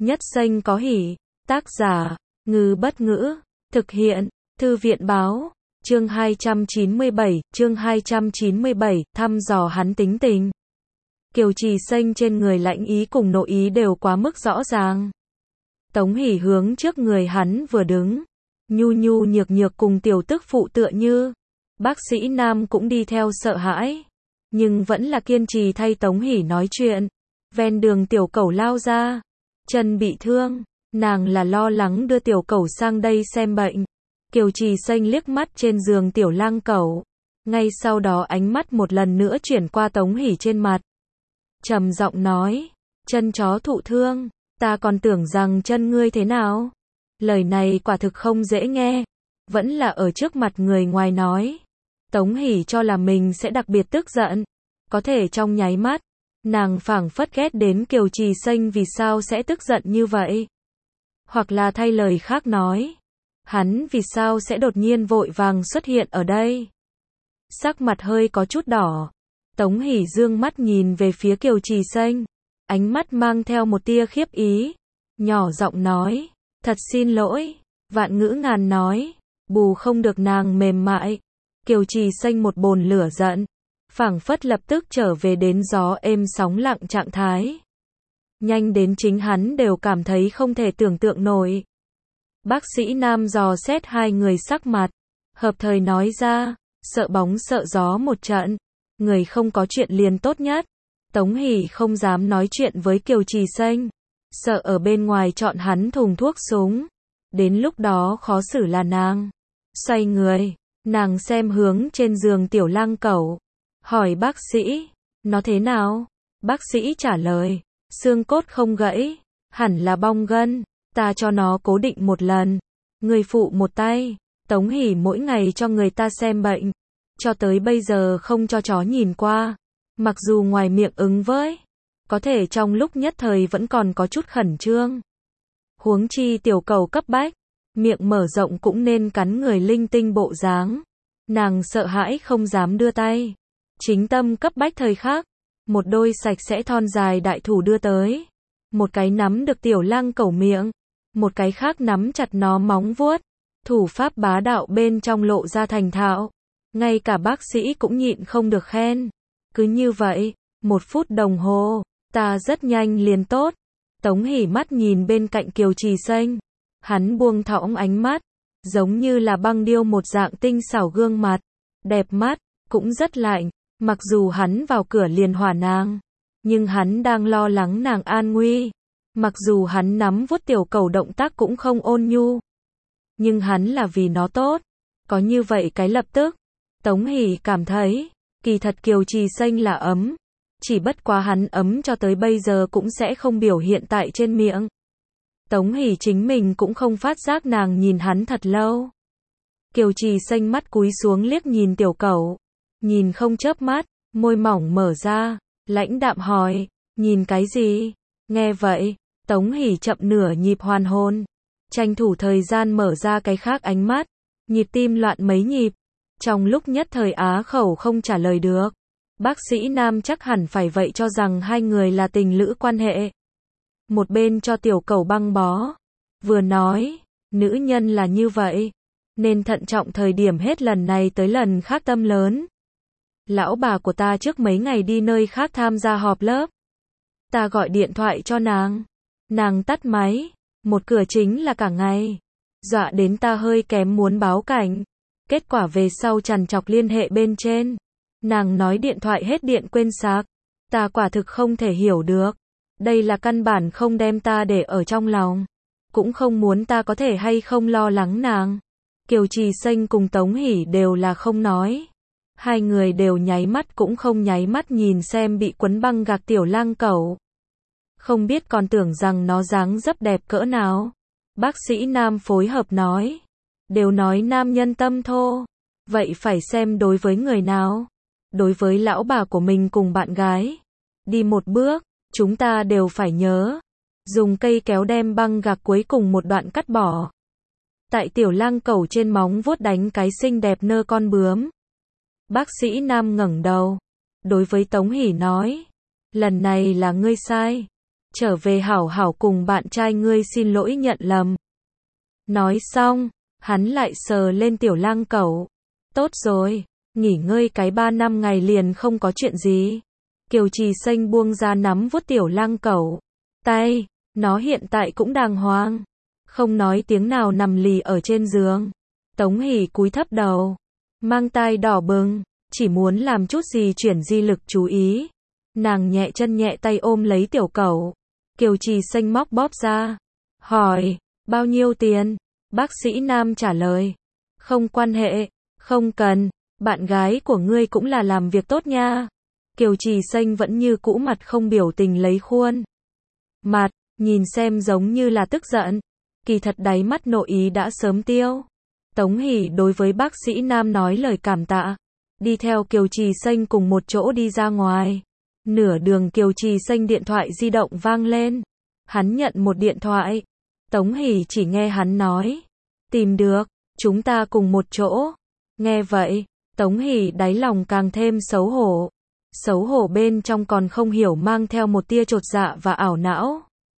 Nhất xanh có hỉ. Tác giả, Ngư Bất Ngữ. Thực hiện, Thư viện Báo. Chương 297, thăm dò hắn tính tình. Kiều Trì Xanh trên người lãnh ý cùng nội ý đều quá mức rõ ràng. Tống Hỷ hướng trước người hắn vừa đứng, nhu nhu nhược nhược cùng tiểu tức phụ tựa như. Bác sĩ Nam cũng đi theo sợ hãi, nhưng vẫn là kiên trì thay Tống Hỷ nói chuyện. Ven đường tiểu cẩu lao ra, chân bị thương, nàng là lo lắng đưa tiểu cẩu sang đây xem bệnh. Kiều Trì Xanh liếc mắt trên giường tiểu lang cẩu, ngay sau đó ánh mắt một lần nữa chuyển qua Tống Hỷ trên mặt. Trầm giọng nói, chân chó thụ thương, ta còn tưởng rằng chân ngươi thế nào. Lời này quả thực không dễ nghe, vẫn là ở trước mặt người ngoài nói. Tống Hỷ cho là mình sẽ đặc biệt tức giận, có thể trong nháy mắt, nàng phảng phất ghét đến Kiều Trì Xanh vì sao sẽ tức giận như vậy. Hoặc là thay lời khác nói, hắn vì sao sẽ đột nhiên vội vàng xuất hiện ở đây. Sắc mặt hơi có chút đỏ, Tống Hỷ dương mắt nhìn về phía Kiều Trì Xanh, ánh mắt mang theo một tia khiếp ý, nhỏ giọng nói, thật xin lỗi, vạn ngữ ngàn nói, bù không được nàng mềm mại. Kiều Trì Xanh một bồn lửa giận, phảng phất lập tức trở về đến gió êm sóng lặng trạng thái. Nhanh đến chính hắn đều cảm thấy không thể tưởng tượng nổi. Bác sĩ Nam dò xét hai người sắc mặt, hợp thời nói ra, sợ bóng sợ gió một trận, người không có chuyện liền tốt nhất. Tống Hỷ không dám nói chuyện với Kiều Trì Xanh, sợ ở bên ngoài chọn hắn thùng thuốc súng, đến lúc đó khó xử là nàng. Xoay người, nàng xem hướng trên giường tiểu lang cẩu, hỏi bác sĩ, nó thế nào? Bác sĩ trả lời, xương cốt không gãy, hẳn là bong gân, ta cho nó cố định một lần, người phụ một tay. Tống Hỷ mỗi ngày cho người ta xem bệnh, cho tới bây giờ không cho chó nhìn qua, mặc dù ngoài miệng ứng với, có thể trong lúc nhất thời vẫn còn có chút khẩn trương. Huống chi tiểu cẩu cấp bách, miệng mở rộng cũng nên cắn người linh tinh bộ dáng. Nàng sợ hãi không dám đưa tay. Chính tâm cấp bách thời khắc, một đôi sạch sẽ thon dài đại thủ đưa tới. Một cái nắm được tiểu lang cẩu miệng, một cái khác nắm chặt nó móng vuốt. Thủ pháp bá đạo bên trong lộ ra thành thạo. Ngay cả bác sĩ cũng nhịn không được khen. Cứ như vậy, 1 phút đồng hồ, ta rất nhanh liền tốt. Tống Hỷ mắt nhìn bên cạnh Kiều Trì Xanh, hắn buông thõng ánh mắt, giống như là băng điêu một dạng tinh xảo gương mặt, đẹp mắt, cũng rất lạnh. Mặc dù hắn vào cửa liền hỏa nàng, nhưng hắn đang lo lắng nàng an nguy. Mặc dù hắn nắm vuốt tiểu cẩu động tác cũng không ôn nhu, nhưng hắn là vì nó tốt. Có như vậy cái lập tức, Tống Hỷ cảm thấy, kỳ thật Kiều Trì Xanh là ấm, chỉ bất quá hắn ấm cho tới bây giờ cũng sẽ không biểu hiện tại trên miệng. Tống Hỷ chính mình cũng không phát giác nàng nhìn hắn thật lâu. Kiều Trì Xanh mắt cúi xuống liếc nhìn tiểu cẩu, nhìn không chớp mắt, môi mỏng mở ra, lãnh đạm hỏi, nhìn cái gì? Nghe vậy, Tống Hỷ chậm nửa nhịp hoàn hồn, tranh thủ thời gian mở ra cái khác ánh mắt, nhịp tim loạn mấy nhịp, trong lúc nhất thời á khẩu không trả lời được. Bác sĩ Nam chắc hẳn phải vậy cho rằng hai người là tình lữ quan hệ. Một bên cho tiểu cẩu băng bó, vừa nói, nữ nhân là như vậy, nên thận trọng thời điểm hết lần này tới lần khác tâm lớn. Lão bà của ta trước mấy ngày đi nơi khác tham gia họp lớp. Ta gọi điện thoại cho nàng tắt máy, một cửa chính là cả ngày. Dọa đến ta hơi kém muốn báo cảnh. Kết quả về sau trằn trọc liên hệ bên trên. Nàng nói điện thoại hết điện quên sạc. Ta quả thực không thể hiểu được. Đây là căn bản không đem ta để ở trong lòng. Cũng không muốn ta có thể hay không lo lắng nàng. Kiều Trì Xanh cùng Tống Hỷ đều là không nói. Hai người đều nháy mắt cũng không nháy mắt nhìn xem bị quấn băng gạc tiểu lang cẩu. Không biết còn tưởng rằng nó dáng dấp đẹp cỡ nào. Bác sĩ Nam phối hợp nói. Đều nói nam nhân tâm thô. Vậy phải xem đối với người nào. Đối với lão bà của mình cùng bạn gái. Đi một bước, chúng ta đều phải nhớ. Dùng cây kéo đem băng gạc cuối cùng một đoạn cắt bỏ. Tại tiểu lang cẩu trên móng vuốt đánh cái xinh đẹp nơ con bướm. Bác sĩ Nam ngẩng đầu, đối với Tống Hỷ nói, lần này là ngươi sai. trở về hảo hảo cùng bạn trai ngươi xin lỗi nhận lầm. Nói xong, hắn lại sờ lên tiểu lang cẩu. Tốt rồi, nghỉ ngơi cái 3-5 ngày liền không có chuyện gì. Kiều Trì Xanh buông ra nắm vuốt tiểu lang cẩu. Tay, nó hiện tại cũng đàng hoàng. Không nói tiếng nào nằm lì ở trên giường. Tống Hỷ cúi thấp đầu, mang tai đỏ bừng, chỉ muốn làm chút gì chuyển di lực chú ý. Nàng nhẹ chân nhẹ tay ôm lấy tiểu cẩu. Kiều Trì Xanh móc bóp ra. Hỏi, bao nhiêu tiền? Bác sĩ nam trả lời. Không quan hệ, không cần, bạn gái của ngươi cũng là làm việc tốt nha. Kiều Trì Xanh vẫn như cũ mặt không biểu tình lấy khuôn mặt, nhìn xem giống như là tức giận. Kỳ thật đáy mắt nội ý đã sớm tiêu. Tống Hỷ đối với bác sĩ nam nói lời cảm tạ, đi theo Kiều Trì Xanh cùng một chỗ đi ra ngoài. Nửa đường Kiều Trì Xanh điện thoại di động vang lên. Hắn nhận một điện thoại. Tống Hỷ chỉ nghe hắn nói, tìm được, chúng ta cùng một chỗ. Nghe vậy, Tống Hỷ đáy lòng càng thêm xấu hổ. Xấu hổ bên trong còn không hiểu mang theo một tia chột dạ và ảo não.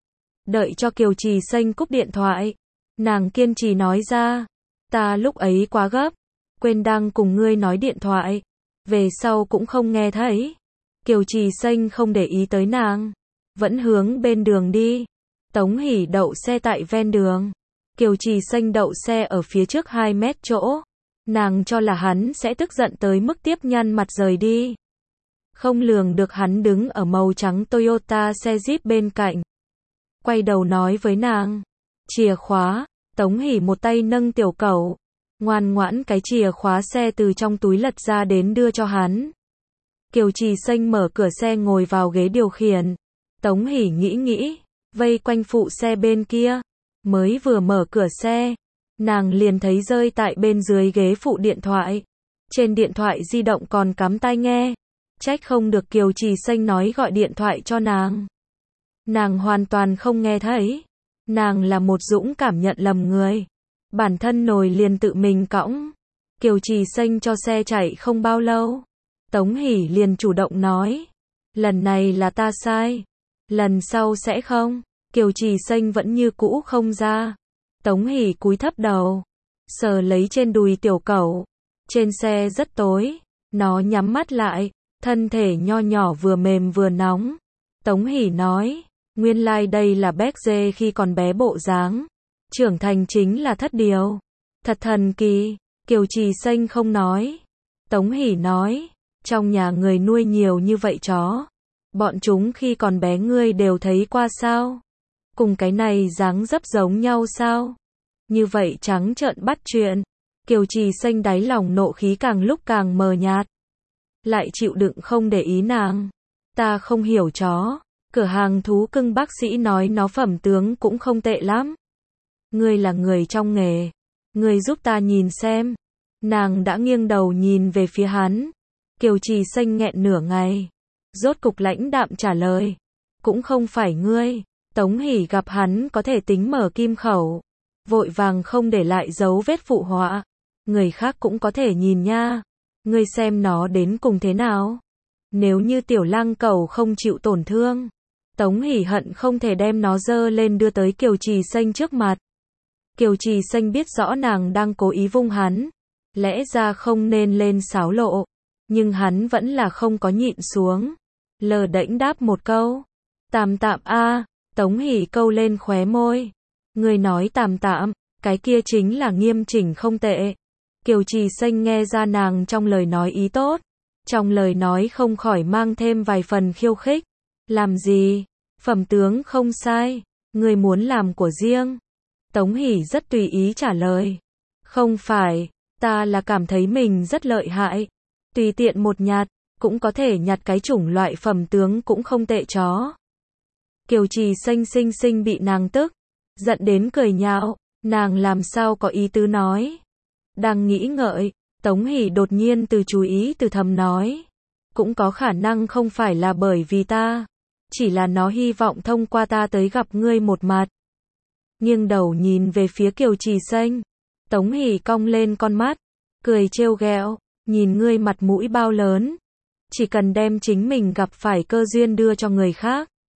Đợi cho Kiều Trì Xanh cúp điện thoại, nàng kiên trì nói ra, ta lúc ấy quá gấp, quên đang cùng ngươi nói điện thoại, về sau cũng không nghe thấy. Kiều Trì Xanh không để ý tới nàng, vẫn hướng bên đường đi. Tống Hỷ đậu xe tại ven đường. Kiều Trì Xanh đậu xe ở phía trước 2 mét chỗ. Nàng cho là hắn sẽ tức giận tới mức tiếp nhăn mặt rời đi. Không lường được hắn đứng ở màu trắng Toyota xe Jeep bên cạnh. Quay đầu nói với nàng, chìa khóa. Tống Hỷ một tay nâng tiểu cẩu, ngoan ngoãn cái chìa khóa xe từ trong túi lật ra đến đưa cho hắn. Kiều Trì Xanh mở cửa xe ngồi vào ghế điều khiển. Tống Hỷ nghĩ, vây quanh phụ xe bên kia. Mới vừa mở cửa xe, nàng liền thấy rơi tại bên dưới ghế phụ điện thoại. Trên điện thoại di động còn cắm tai nghe. Trách không được Kiều Trì Xanh nói gọi điện thoại cho nàng. Nàng hoàn toàn không nghe thấy. Nàng là một dũng cảm nhận lầm người. Bản thân nồi liền tự mình cõng. Kiều Trì Xanh cho xe chạy không bao lâu. Tống Hỷ liền chủ động nói, lần này là ta sai, lần sau sẽ không. Kiều Trì Xanh vẫn như cũ không ra. Tống Hỷ cúi thấp đầu, sờ lấy trên đùi tiểu cẩu. Trên xe rất tối, nó nhắm mắt lại, thân thể nho nhỏ vừa mềm vừa nóng. Tống Hỷ nói, nguyên lai đây là béc dê khi còn bé bộ dáng, trưởng thành chính là thất điều. Thật thần kỳ. Kiều Trì Xanh không nói. Tống Hỷ nói, trong nhà người nuôi nhiều như vậy chó, bọn chúng khi còn bé ngươi đều thấy qua sao? Cùng cái này dáng dấp giống nhau sao? Như vậy trắng trợn bắt chuyện. Kiều Trì Xanh đáy lòng nộ khí càng lúc càng mờ nhạt. Lại chịu đựng không để ý nàng. Ta không hiểu chó. Cửa hàng thú cưng bác sĩ nói nó phẩm tướng cũng không tệ lắm. Ngươi là người trong nghề. Ngươi giúp ta nhìn xem. Nàng đã nghiêng đầu nhìn về phía hắn. Kiều Trì Xanh nghẹn nửa ngày. Rốt cục lãnh đạm trả lời. Cũng không phải ngươi. Tống Hỷ gặp hắn có thể tính mở kim khẩu. Vội vàng không để lại dấu vết phụ họa. Người khác cũng có thể nhìn nha. Ngươi xem nó đến cùng thế nào. Nếu như tiểu lang cẩu không chịu tổn thương. Tống Hỷ hận không thể đem nó dơ lên đưa tới Kiều Trì Xanh trước mặt. Kiều Trì Xanh biết rõ nàng đang cố ý vung hắn. Lẽ ra không nên lên xáo lộ. Nhưng hắn vẫn là không có nhịn xuống. Lờ đễnh đáp một câu. Tạm tạm a. Tống Hỷ câu lên khóe môi. Người nói tạm tạm, cái kia chính là nghiêm chỉnh không tệ. Kiều Trì Xanh nghe ra nàng trong lời nói ý tốt. Trong lời nói không khỏi mang thêm vài phần khiêu khích. Làm gì? Phẩm tướng không sai. Người muốn làm của riêng. Tống Hỷ rất tùy ý trả lời. Không phải, ta là cảm thấy mình rất lợi hại. Tùy tiện một nhặt, cũng có thể nhặt cái chủng loại phẩm tướng cũng không tệ chó. Kiều Trì Xanh xinh xinh bị nàng tức, giận đến cười nhạo, nàng làm sao có ý tứ nói. Đang nghĩ ngợi, Tống Hỷ đột nhiên từ chú ý từ thầm nói. Cũng có khả năng không phải là bởi vì ta, chỉ là nó hy vọng thông qua ta tới gặp ngươi một mặt. Nghiêng đầu nhìn về phía Kiều Trì Xanh, Tống Hỷ cong lên con mắt, cười trêu ghẹo, nhìn ngươi mặt mũi bao lớn, chỉ cần đem chính mình gặp phải cơ duyên đưa cho người khác.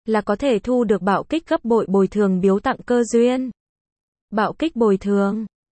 là có thể thu được bạo kích gấp bội bồi thường biếu tặng cơ duyên. Bạo kích bồi thường